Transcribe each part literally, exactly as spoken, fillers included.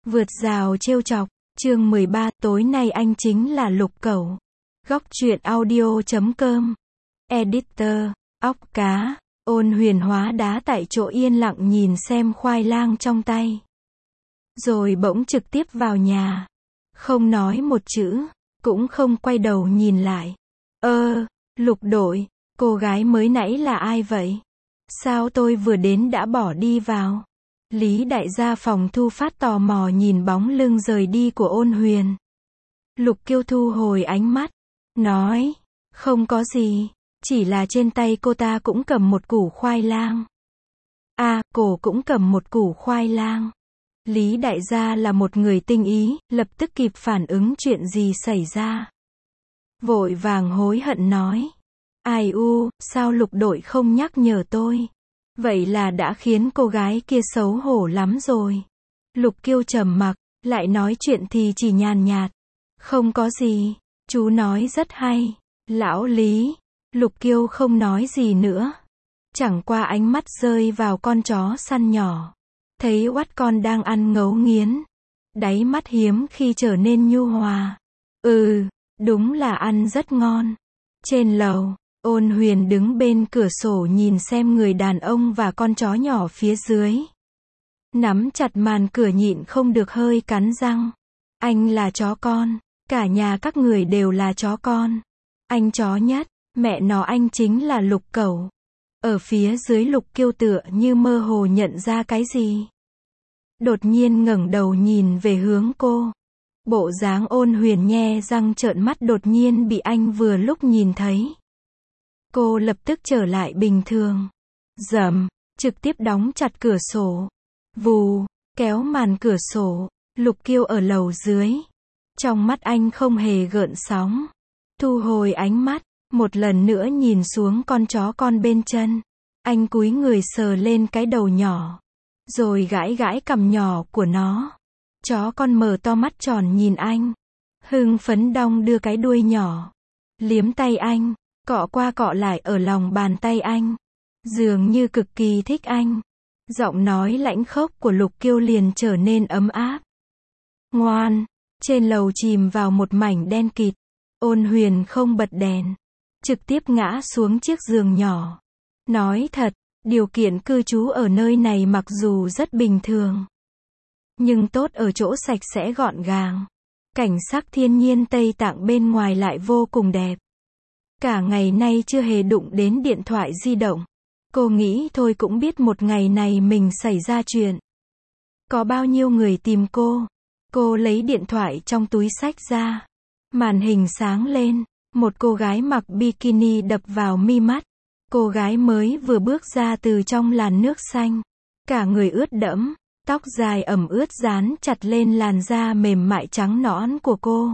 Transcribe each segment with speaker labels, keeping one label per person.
Speaker 1: Vượt rào trêu chọc, chương mười ba, tối nay anh chính là Lục Cẩu. Góc truyện audio chấm com. Editor, óc cá, Ôn Huyền hóa đá tại chỗ yên lặng nhìn xem khoai lang trong tay. Rồi bỗng trực tiếp vào nhà. Không nói một chữ, cũng không quay đầu nhìn lại. Ơ, Lục đội, cô gái mới nãy là ai vậy? Sao tôi vừa đến đã bỏ đi vào? Lý đại gia phòng thu phát tò mò nhìn bóng lưng rời đi của Ôn Huyền. Lục Kiêu thu hồi ánh mắt, nói, không có gì, chỉ là trên tay cô ta cũng cầm một củ khoai lang. À, cổ cũng cầm một củ khoai lang. Lý đại gia là một người tinh ý, lập tức kịp phản ứng chuyện gì xảy ra. Vội vàng hối hận nói, ai u, sao Lục đội không nhắc nhở tôi? Vậy là đã khiến cô gái kia xấu hổ lắm rồi. Lục Kiêu trầm mặc, lại nói chuyện thì chỉ nhàn nhạt. Không có gì, chú nói rất hay. Lão Lý, Lục Kiêu không nói gì nữa. Chẳng qua ánh mắt rơi vào con chó săn nhỏ. Thấy oát con đang ăn ngấu nghiến. Đáy mắt hiếm khi trở nên nhu hòa. Ừ, đúng là ăn rất ngon. Trên lầu, Ôn Huyền đứng bên cửa sổ nhìn xem người đàn ông và con chó nhỏ phía dưới. Nắm chặt màn cửa nhịn không được hơi cắn răng. Anh là chó con, cả nhà các người đều là chó con. Anh chó nhất, mẹ nó anh chính là Lục Cẩu. Ở phía dưới Lục Kiêu tựa như mơ hồ nhận ra cái gì. Đột nhiên ngẩng đầu nhìn về hướng cô. Bộ dáng Ôn Huyền nhe răng trợn mắt đột nhiên bị anh vừa lúc nhìn thấy. Cô lập tức trở lại bình thường. Rầm, trực tiếp đóng chặt cửa sổ. Vù, kéo màn cửa sổ. Lục Kiêu ở lầu dưới. Trong mắt anh không hề gợn sóng. Thu hồi ánh mắt, một lần nữa nhìn xuống con chó con bên chân. Anh cúi người sờ lên cái đầu nhỏ. Rồi gãi gãi cằm nhỏ của nó. Chó con mở to mắt tròn nhìn anh. Hưng phấn đong đưa cái đuôi nhỏ. Liếm tay anh. Cọ qua cọ lại ở lòng bàn tay anh. Dường như cực kỳ thích anh. Giọng nói lãnh khốc của Lục Kiêu liền trở nên ấm áp. Ngoan. Trên lầu chìm vào một mảnh đen kịt. Ôn Huyền không bật đèn. Trực tiếp ngã xuống chiếc giường nhỏ. Nói thật, điều kiện cư trú ở nơi này mặc dù rất bình thường. Nhưng tốt ở chỗ sạch sẽ gọn gàng. Cảnh sắc thiên nhiên Tây Tạng bên ngoài lại vô cùng đẹp. Cả ngày nay chưa hề đụng đến điện thoại di động. Cô nghĩ thôi cũng biết một ngày này mình xảy ra chuyện. Có bao nhiêu người tìm cô. Cô lấy điện thoại trong túi xách ra. Màn hình sáng lên. Một cô gái mặc bikini đập vào mi mắt. Cô gái mới vừa bước ra từ trong làn nước xanh. Cả người ướt đẫm. Tóc dài ẩm ướt dán chặt lên làn da mềm mại trắng nõn của cô.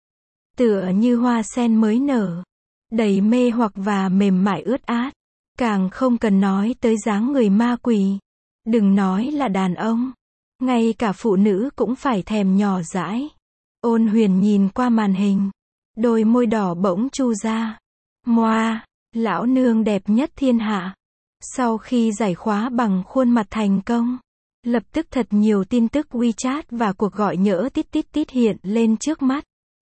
Speaker 1: Tựa như hoa sen mới nở. Đầy mê hoặc và mềm mại ướt át. Càng không cần nói tới dáng người ma quỷ. Đừng nói là đàn ông. Ngay cả phụ nữ cũng phải thèm nhỏ dãi. Ôn Huyền nhìn qua màn hình. Đôi môi đỏ bỗng chu ra. Moa, lão nương đẹp nhất thiên hạ. Sau khi giải khóa bằng khuôn mặt thành công. Lập tức thật nhiều tin tức WeChat và cuộc gọi nhỡ tít tít tít hiện lên trước mắt.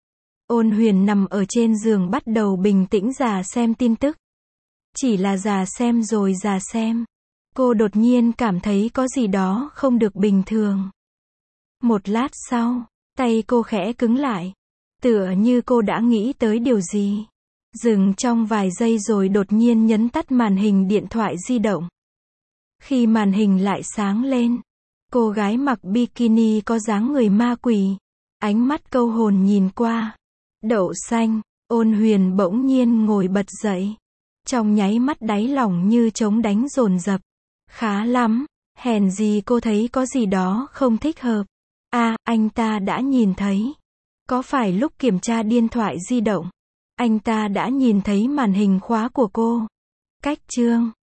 Speaker 1: Ôn Huyền nằm ở trên giường bắt đầu bình tĩnh dò xem tin tức. Chỉ là dò xem rồi dò xem. Cô đột nhiên cảm thấy có gì đó không được bình thường. Một lát sau, tay cô khẽ cứng lại. Tựa như cô đã nghĩ tới điều gì. Dừng trong vài giây rồi đột nhiên nhấn tắt màn hình điện thoại di động. Khi màn hình lại sáng lên, cô gái mặc bikini có dáng người ma quỷ. Ánh mắt câu hồn nhìn qua. Đậu xanh, Ôn Huyền bỗng nhiên ngồi bật dậy. Trong nháy mắt đáy lòng như trống đánh dồn dập. Khá lắm, hèn gì cô thấy có gì đó không thích hợp. À, anh ta đã nhìn thấy. Có phải lúc kiểm tra điện thoại di động, anh ta đã nhìn thấy màn hình khóa của cô? Cách chương